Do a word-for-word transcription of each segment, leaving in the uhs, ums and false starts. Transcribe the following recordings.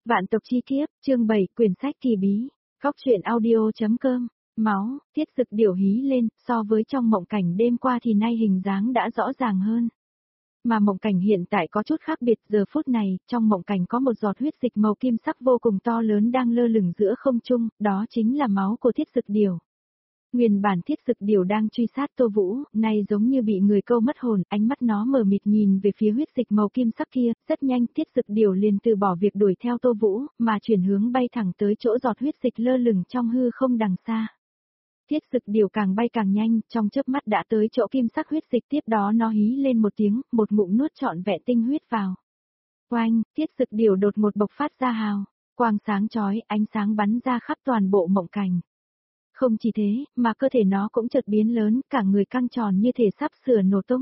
Vạn tộc chi kiếp, chương bảy, quyển sách kỳ bí, góc truyện audio.com, máu, thiết dực điểu hí lên, so với trong mộng cảnh đêm qua thì nay hình dáng đã rõ ràng hơn. Mà mộng cảnh hiện tại có chút khác biệt, giờ phút này, trong mộng cảnh có một giọt huyết dịch màu kim sắc vô cùng to lớn đang lơ lửng giữa không trung, đó chính là máu của thiết dực điểu. Nguyên bản thiết dực điểu đang truy sát Tô Vũ, nay giống như bị người câu mất hồn, ánh mắt nó mờ mịt nhìn về phía huyết dịch màu kim sắc kia, rất nhanh thiết dực điểu liền từ bỏ việc đuổi theo Tô Vũ, mà chuyển hướng bay thẳng tới chỗ giọt huyết dịch lơ lửng trong hư không đằng xa. Thiết dực điểu càng bay càng nhanh, trong chớp mắt đã tới chỗ kim sắc huyết dịch, tiếp đó nó hí lên một tiếng, một ngụm nuốt trọn vẹn tinh huyết vào. Oanh, thiết dực điểu đột một bộc phát ra hào, quang sáng chói, ánh sáng bắn ra khắp toàn bộ mộng cảnh. Không chỉ thế, mà cơ thể nó cũng chợt biến lớn, cả người căng tròn như thể sắp sửa nổ tung.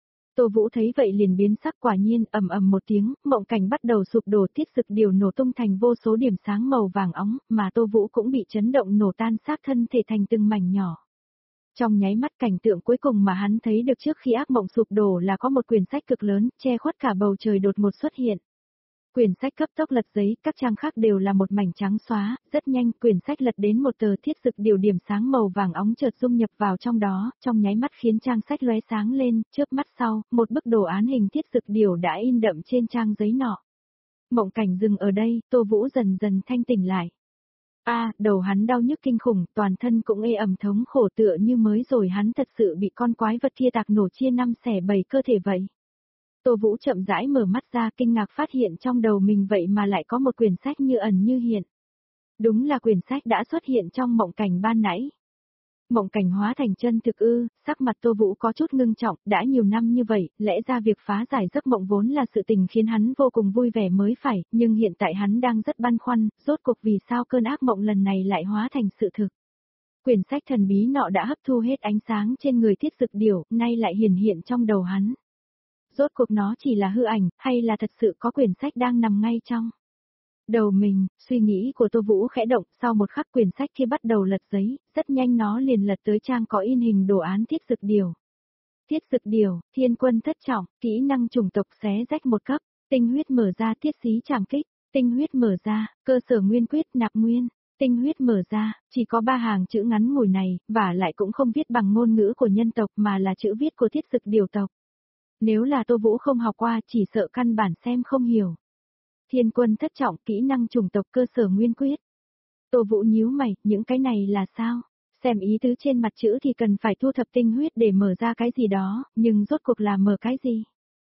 Tô Vũ thấy vậy liền biến sắc, quả nhiên, ầm ầm một tiếng, mộng cảnh bắt đầu sụp đổ, thiết dực điểu nổ tung thành vô số điểm sáng màu vàng óng, mà Tô Vũ cũng bị chấn động nổ tan xác thân thể thành từng mảnh nhỏ. Trong nháy mắt, cảnh tượng cuối cùng mà hắn thấy được trước khi ác mộng sụp đổ là có một quyển sách cực lớn, che khuất cả bầu trời đột ngột xuất hiện. Quyển sách cấp tốc lật giấy, các trang khác đều là một mảnh trắng xóa, rất nhanh quyển sách lật đến một tờ thiết dực điểu điểm sáng màu vàng óng chợt dung nhập vào trong đó, trong nháy mắt khiến trang sách lóe sáng lên, trước mắt sau, một bức đồ án hình thiết dực điểu đã in đậm trên trang giấy nọ. Mộng cảnh dừng ở đây, Tô Vũ dần dần thanh tỉnh lại. A, à, đầu hắn đau nhức kinh khủng, toàn thân cũng ê ẩm thống khổ tựa như mới rồi hắn thật sự bị con quái vật kia tạc nổ chia năm xẻ bảy cơ thể vậy. Tô Vũ chậm rãi mở mắt ra, kinh ngạc phát hiện trong đầu mình vậy mà lại có một quyển sách như ẩn như hiện. Đúng là quyển sách đã xuất hiện trong mộng cảnh ban nãy. Mộng cảnh hóa thành chân thực ư, sắc mặt Tô Vũ có chút ngưng trọng, đã nhiều năm như vậy, lẽ ra việc phá giải giấc mộng vốn là sự tình khiến hắn vô cùng vui vẻ mới phải, nhưng hiện tại hắn đang rất băn khoăn, rốt cuộc vì sao cơn ác mộng lần này lại hóa thành sự thực. Quyển sách thần bí nọ đã hấp thu hết ánh sáng trên người thiết dực điểu, nay lại hiển hiện trong đầu hắn. Rốt cuộc nó chỉ là hư ảnh, hay là thật sự có quyển sách đang nằm ngay trong đầu mình, suy nghĩ của Tô Vũ khẽ động, sau một khắc quyển sách kia bắt đầu lật giấy, rất nhanh nó liền lật tới trang có in hình đồ án thiết dực điểu. Thiết dực điểu, thiên quân thất trọng, kỹ năng chủng tộc xé rách một cấp, tinh huyết mở ra thiết xí trảm kích, tinh huyết mở ra, cơ sở nguyên quyết nạp nguyên, tinh huyết mở ra, chỉ có ba hàng chữ ngắn ngủi này, và lại cũng không viết bằng ngôn ngữ của nhân tộc mà là chữ viết của thiết dực điểu tộc. Nếu là Tô Vũ không học qua chỉ sợ căn bản xem không hiểu. Thiên quân thất trọng, kỹ năng chủng tộc cơ sở nguyên quyết. Tô Vũ nhíu mày, những cái này là sao? Xem ý tứ trên mặt chữ thì cần phải thu thập tinh huyết để mở ra cái gì đó, nhưng rốt cuộc là mở cái gì?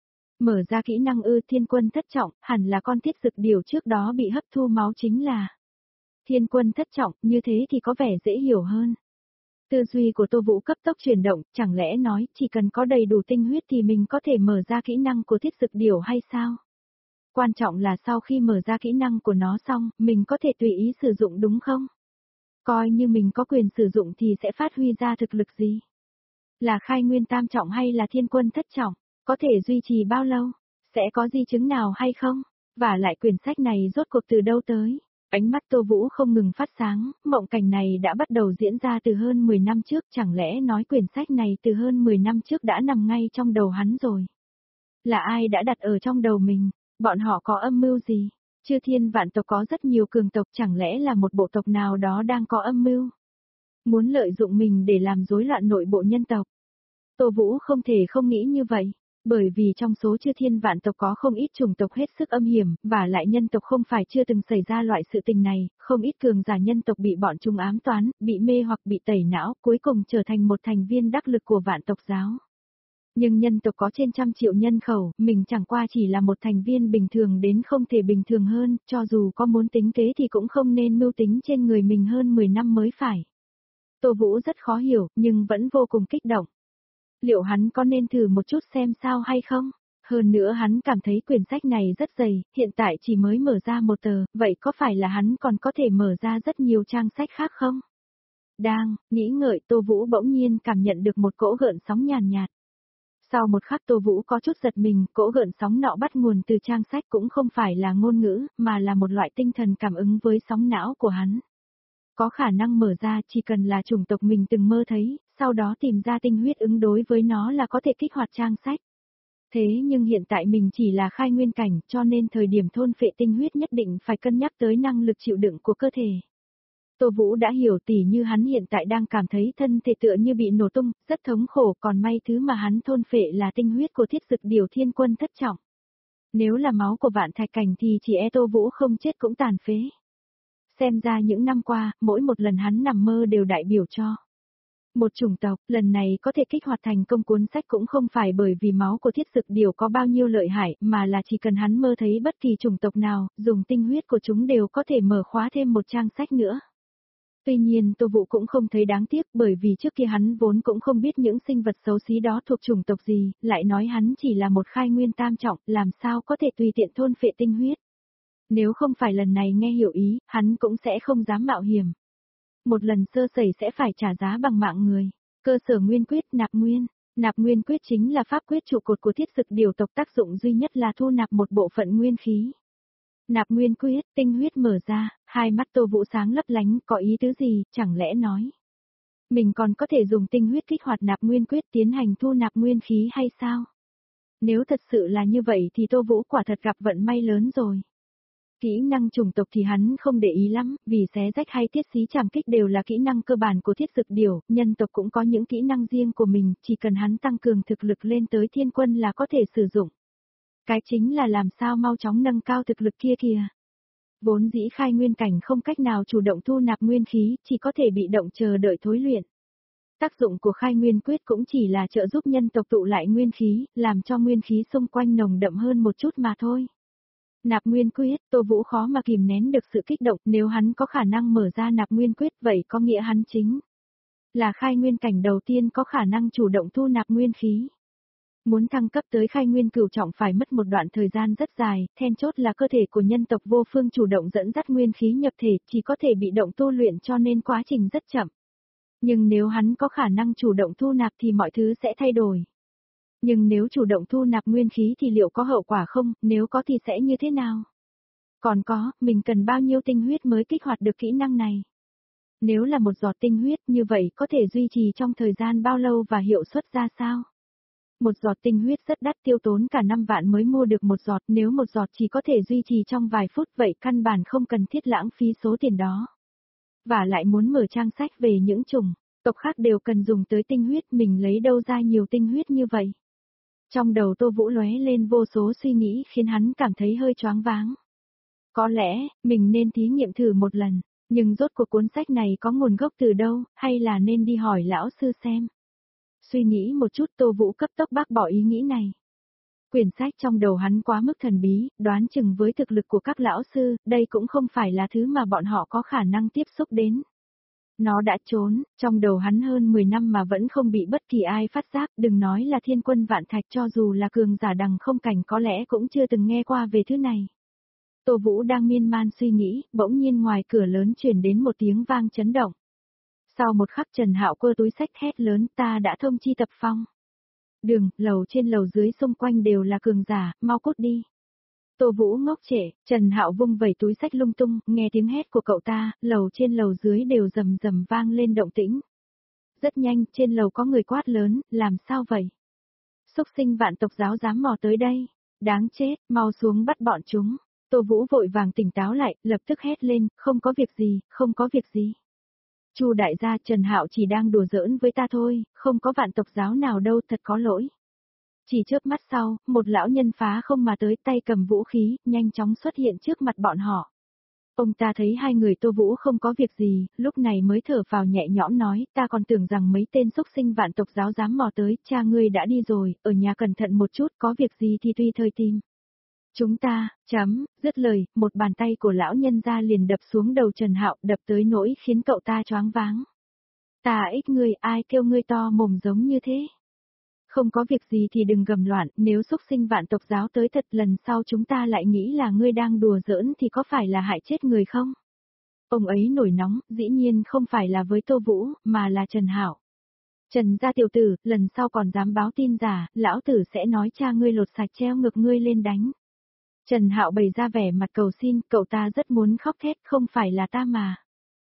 Mở ra kỹ năng ư, thiên quân thất trọng, hẳn là con thiết dực điểu trước đó bị hấp thu máu chính là thiên quân thất trọng, như thế thì có vẻ dễ hiểu hơn. Tư duy của Tô Vũ cấp tốc chuyển động, chẳng lẽ nói chỉ cần có đầy đủ tinh huyết thì mình có thể mở ra kỹ năng của thiết dực điểu hay sao? Quan trọng là sau khi mở ra kỹ năng của nó xong, mình có thể tùy ý sử dụng đúng không? Coi như mình có quyền sử dụng thì sẽ phát huy ra thực lực gì? Là khai nguyên tam trọng hay là thiên quân thất trọng? Có thể duy trì bao lâu? Sẽ có di chứng nào hay không? Và lại quyển sách này rốt cuộc từ đâu tới? Ánh mắt Tô Vũ không ngừng phát sáng, mộng cảnh này đã bắt đầu diễn ra từ hơn mười năm trước, chẳng lẽ nói quyển sách này từ hơn mười năm trước đã nằm ngay trong đầu hắn rồi? Là ai đã đặt ở trong đầu mình? Bọn họ có âm mưu gì? Chư thiên vạn tộc có rất nhiều cường tộc, chẳng lẽ là một bộ tộc nào đó đang có âm mưu? Muốn lợi dụng mình để làm rối loạn nội bộ nhân tộc? Tô Vũ không thể không nghĩ như vậy. Bởi vì trong số chư thiên vạn tộc có không ít chủng tộc hết sức âm hiểm, và lại nhân tộc không phải chưa từng xảy ra loại sự tình này, không ít cường giả nhân tộc bị bọn chúng ám toán, bị mê hoặc bị tẩy não, cuối cùng trở thành một thành viên đắc lực của vạn tộc giáo. Nhưng nhân tộc có trên trăm triệu nhân khẩu, mình chẳng qua chỉ là một thành viên bình thường đến không thể bình thường hơn, cho dù có muốn tính kế thì cũng không nên mưu tính trên người mình hơn mười năm mới phải. Tô Vũ rất khó hiểu, nhưng vẫn vô cùng kích động. Liệu hắn có nên thử một chút xem sao hay không? Hơn nữa hắn cảm thấy quyển sách này rất dày, hiện tại chỉ mới mở ra một tờ, vậy có phải là hắn còn có thể mở ra rất nhiều trang sách khác không? Đang, nghĩ ngợi Tô Vũ bỗng nhiên cảm nhận được một cỗ gợn sóng nhàn nhạt. Sau một khắc Tô Vũ có chút giật mình, cỗ gợn sóng nọ bắt nguồn từ trang sách cũng không phải là ngôn ngữ, mà là một loại tinh thần cảm ứng với sóng não của hắn. Có khả năng mở ra chỉ cần là chủng tộc mình từng mơ thấy, sau đó tìm ra tinh huyết ứng đối với nó là có thể kích hoạt trang sách. Thế nhưng hiện tại mình chỉ là khai nguyên cảnh cho nên thời điểm thôn phệ tinh huyết nhất định phải cân nhắc tới năng lực chịu đựng của cơ thể. Tô Vũ đã hiểu tỉ như hắn hiện tại đang cảm thấy thân thể tựa như bị nổ tung, rất thống khổ, còn may thứ mà hắn thôn phệ là tinh huyết của thiết dực điều thiên quân thất trọng. Nếu là máu của vạn thạch cảnh thì chỉ e Tô Vũ không chết cũng tàn phế. Xem ra những năm qua, mỗi một lần hắn nằm mơ đều đại biểu cho một chủng tộc, lần này có thể kích hoạt thành công cuốn sách cũng không phải bởi vì máu của thiết dực điều có bao nhiêu lợi hại, mà là chỉ cần hắn mơ thấy bất kỳ chủng tộc nào, dùng tinh huyết của chúng đều có thể mở khóa thêm một trang sách nữa. Tuy nhiên Tô Vũ cũng không thấy đáng tiếc bởi vì trước kia hắn vốn cũng không biết những sinh vật xấu xí đó thuộc chủng tộc gì, lại nói hắn chỉ là một khai nguyên tam trọng, làm sao có thể tùy tiện thôn phệ tinh huyết. Nếu không phải lần này nghe hiểu ý, hắn cũng sẽ không dám mạo hiểm. Một lần sơ sẩy sẽ phải trả giá bằng mạng người. Cơ sở nguyên quyết nạp nguyên. Nạp nguyên quyết chính là pháp quyết trụ cột của thiết dực điều tộc, tác dụng duy nhất là thu nạp một bộ phận nguyên khí. Nạp nguyên quyết, tinh huyết mở ra, hai mắt Tô Vũ sáng lấp lánh, có ý tứ gì, chẳng lẽ nói. Mình còn có thể dùng tinh huyết kích hoạt nạp nguyên quyết tiến hành thu nạp nguyên khí hay sao? Nếu thật sự là như vậy thì Tô Vũ quả thật gặp vận may lớn rồi. Kỹ năng chủng tộc thì hắn không để ý lắm, vì xé rách hay thiết xí trảm kích đều là kỹ năng cơ bản của thiết dực điều, nhân tộc cũng có những kỹ năng riêng của mình, chỉ cần hắn tăng cường thực lực lên tới thiên quân là có thể sử dụng. Cái chính là làm sao mau chóng nâng cao thực lực kia kìa. Vốn dĩ khai nguyên cảnh không cách nào chủ động thu nạp nguyên khí, chỉ có thể bị động chờ đợi thối luyện. Tác dụng của khai nguyên quyết cũng chỉ là trợ giúp nhân tộc tụ lại nguyên khí, làm cho nguyên khí xung quanh nồng đậm hơn một chút mà thôi. Nạp nguyên quyết, Tô Vũ khó mà kìm nén được sự kích động, nếu hắn có khả năng mở ra nạp nguyên quyết vậy có nghĩa hắn chính là khai nguyên cảnh đầu tiên có khả năng chủ động thu nạp nguyên khí. Muốn thăng cấp tới khai nguyên cửu trọng phải mất một đoạn thời gian rất dài, then chốt là cơ thể của nhân tộc vô phương chủ động dẫn dắt nguyên khí nhập thể, chỉ có thể bị động tu luyện cho nên quá trình rất chậm. Nhưng nếu hắn có khả năng chủ động thu nạp thì mọi thứ sẽ thay đổi. Nhưng nếu chủ động thu nạp nguyên khí thì liệu có hậu quả không, nếu có thì sẽ như thế nào? Còn có, mình cần bao nhiêu tinh huyết mới kích hoạt được kỹ năng này? Nếu là một giọt tinh huyết như vậy có thể duy trì trong thời gian bao lâu và hiệu suất ra sao? Một giọt tinh huyết rất đắt, tiêu tốn cả năm vạn mới mua được một giọt, nếu một giọt chỉ có thể duy trì trong vài phút vậy căn bản không cần thiết lãng phí số tiền đó. Và lại muốn mở trang sách về những chủng tộc khác đều cần dùng tới tinh huyết, mình lấy đâu ra nhiều tinh huyết như vậy? Trong đầu Tô Vũ lóe lên vô số suy nghĩ khiến hắn cảm thấy hơi choáng váng. Có lẽ, mình nên thí nghiệm thử một lần, nhưng rốt cuộc cuốn sách này có nguồn gốc từ đâu, hay là nên đi hỏi lão sư xem. Suy nghĩ một chút Tô Vũ cấp tốc bác bỏ ý nghĩ này. Quyển sách trong đầu hắn quá mức thần bí, đoán chừng với thực lực của các lão sư, đây cũng không phải là thứ mà bọn họ có khả năng tiếp xúc đến. Nó đã trốn, trong đầu hắn hơn mười năm mà vẫn không bị bất kỳ ai phát giác, đừng nói là thiên quân vạn thạch, cho dù là cường giả đằng không cảnh có lẽ cũng chưa từng nghe qua về thứ này. Tô Vũ đang miên man suy nghĩ, bỗng nhiên ngoài cửa lớn truyền đến một tiếng vang chấn động. Sau một khắc Trần Hạo quơ túi sách hét lớn, ta đã thông chi tập phong. Đường, lầu trên lầu dưới xung quanh đều là cường giả, mau cút đi. Tô Vũ ngốc trệ, Trần Hạo vung vẩy túi sách lung tung, nghe tiếng hét của cậu ta, lầu trên lầu dưới đều rầm rầm vang lên động tĩnh. Rất nhanh, trên lầu có người quát lớn, làm sao vậy? Xúc sinh vạn tộc giáo dám mò tới đây, đáng chết, mau xuống bắt bọn chúng. Tô Vũ vội vàng tỉnh táo lại, lập tức hét lên, không có việc gì, không có việc gì. Chu đại gia, Trần Hạo chỉ đang đùa giỡn với ta thôi, không có vạn tộc giáo nào đâu, thật có lỗi. Chỉ chớp mắt sau, một lão nhân phá không mà tới, tay cầm vũ khí, nhanh chóng xuất hiện trước mặt bọn họ. Ông ta thấy hai người Tô Vũ không có việc gì, lúc này mới thở phào nhẹ nhõm nói, ta còn tưởng rằng mấy tên xúc sinh vạn tộc giáo dám mò tới, cha ngươi đã đi rồi, ở nhà cẩn thận một chút, có việc gì thì tùy thời tìm. Chúng ta, chấm, dứt lời, một bàn tay của lão nhân ra liền đập xuống đầu Trần Hạo, đập tới nỗi khiến cậu ta choáng váng. Ta ích ngươi, ai kêu ngươi to mồm giống như thế? Không có việc gì thì đừng gầm loạn, nếu xúc sinh vạn tộc giáo tới thật lần sau chúng ta lại nghĩ là ngươi đang đùa giỡn thì có phải là hại chết người không? Ông ấy nổi nóng, dĩ nhiên không phải là với Tô Vũ, mà là Trần Hạo. Trần gia tiểu tử, lần sau còn dám báo tin giả, lão tử sẽ nói cha ngươi lột sạch treo ngực ngươi lên đánh. Trần Hạo bày ra vẻ mặt cầu xin, cậu ta rất muốn khóc thét, không phải là ta mà.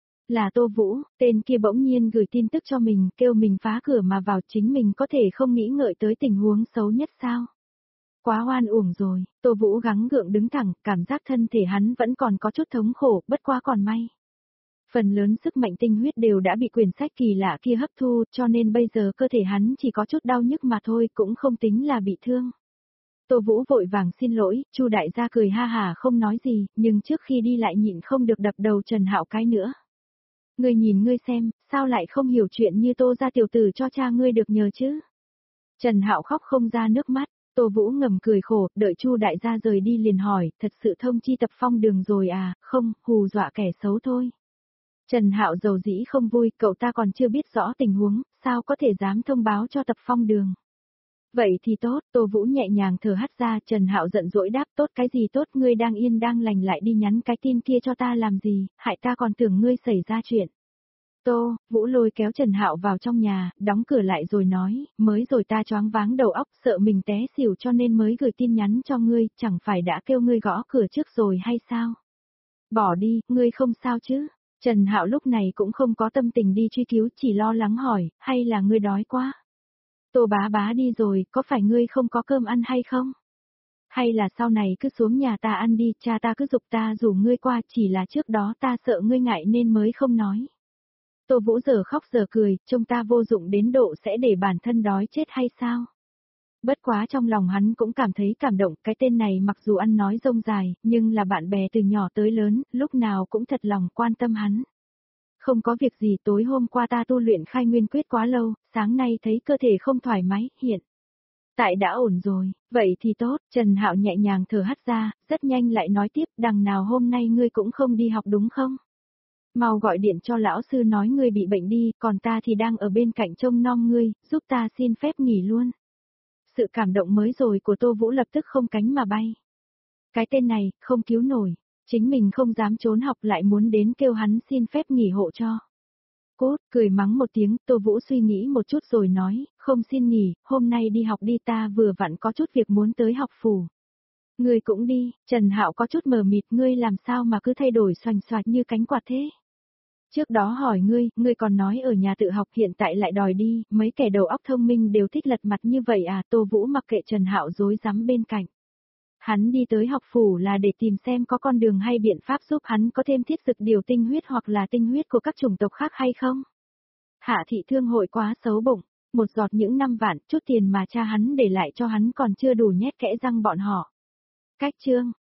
Là Tô Vũ, tên kia bỗng nhiên gửi tin tức cho mình, kêu mình phá cửa mà vào, chính mình có thể không nghĩ ngợi tới tình huống xấu nhất sao. Quá oan uổng rồi, Tô Vũ gắng gượng đứng thẳng, cảm giác thân thể hắn vẫn còn có chút thống khổ, bất quá còn may. Phần lớn sức mạnh tinh huyết đều đã bị quyển sách kỳ lạ kia hấp thu, cho nên bây giờ cơ thể hắn chỉ có chút đau nhức mà thôi, cũng không tính là bị thương. Tô Vũ vội vàng xin lỗi, Chu đại gia cười ha hà không nói gì, nhưng trước khi đi lại nhịn không được đập đầu Trần Hạo cái nữa. Ngươi nhìn ngươi xem, sao lại không hiểu chuyện như Tô gia tiểu tử cho cha ngươi được nhờ chứ? Trần Hạo khóc không ra nước mắt, Tô Vũ ngầm cười khổ, đợi Chu đại gia rời đi liền hỏi, thật sự thông chi Tập Phong Đường rồi à, không, hù dọa kẻ xấu thôi. Trần Hạo dầu dĩ không vui, cậu ta còn chưa biết rõ tình huống, sao có thể dám thông báo cho Tập Phong Đường. Vậy thì tốt, Tô Vũ nhẹ nhàng thở hắt ra, Trần Hạo giận dỗi đáp tốt cái gì tốt, ngươi đang yên đang lành lại đi nhắn cái tin kia cho ta làm gì, hại ta còn tưởng ngươi xảy ra chuyện. Tô, Vũ lôi kéo Trần Hạo vào trong nhà, đóng cửa lại rồi nói, mới rồi ta choáng váng đầu óc sợ mình té xỉu cho nên mới gửi tin nhắn cho ngươi, chẳng phải đã kêu ngươi gõ cửa trước rồi hay sao? Bỏ đi, ngươi không sao chứ? Trần Hạo lúc này cũng không có tâm tình đi truy cứu, chỉ lo lắng hỏi, hay là ngươi đói quá? Tô bá bá đi rồi, có phải ngươi không có cơm ăn hay không? Hay là sau này cứ xuống nhà ta ăn đi, cha ta cứ giục ta rủ ngươi qua, chỉ là trước đó ta sợ ngươi ngại nên mới không nói. Tô Vũ giờ khóc giờ cười, trông ta vô dụng đến độ sẽ để bản thân đói chết hay sao? Bất quá trong lòng hắn cũng cảm thấy cảm động, cái tên này mặc dù ăn nói rông dài, nhưng là bạn bè từ nhỏ tới lớn, lúc nào cũng thật lòng quan tâm hắn. Không có việc gì, tối hôm qua ta tu luyện khai nguyên quyết quá lâu, sáng nay thấy cơ thể không thoải mái, hiện. Tại đã ổn rồi, vậy thì tốt, Trần Hạo nhẹ nhàng thở hắt ra, rất nhanh lại nói tiếp, đằng nào hôm nay ngươi cũng không đi học đúng không? Mau gọi điện cho lão sư nói ngươi bị bệnh đi, còn ta thì đang ở bên cạnh trông nom ngươi, giúp ta xin phép nghỉ luôn. Sự cảm động mới rồi của Tô Vũ lập tức không cánh mà bay. Cái tên này, không cứu nổi, chính mình không dám trốn học lại muốn đến kêu hắn xin phép nghỉ hộ cho. Cốt, cười mắng một tiếng, Tô Vũ suy nghĩ một chút rồi nói, không xin nghỉ, hôm nay đi học đi, ta vừa vặn có chút việc muốn tới học phủ. Ngươi cũng đi, Trần Hạo có chút mờ mịt, ngươi làm sao mà cứ thay đổi xoành xoạch như cánh quạt thế? Trước đó hỏi ngươi, ngươi còn nói ở nhà tự học, hiện tại lại đòi đi, mấy kẻ đầu óc thông minh đều thích lật mặt như vậy à? Tô Vũ mặc kệ Trần Hạo rối rắm bên cạnh. Hắn đi tới học phủ là để tìm xem có con đường hay biện pháp giúp hắn có thêm thiết dực điều tinh huyết hoặc là tinh huyết của các chủng tộc khác hay không? Hạ thị thương hội quá xấu bụng, một giọt những năm vạn, chút tiền mà cha hắn để lại cho hắn còn chưa đủ nhét kẽ răng bọn họ. Cách chương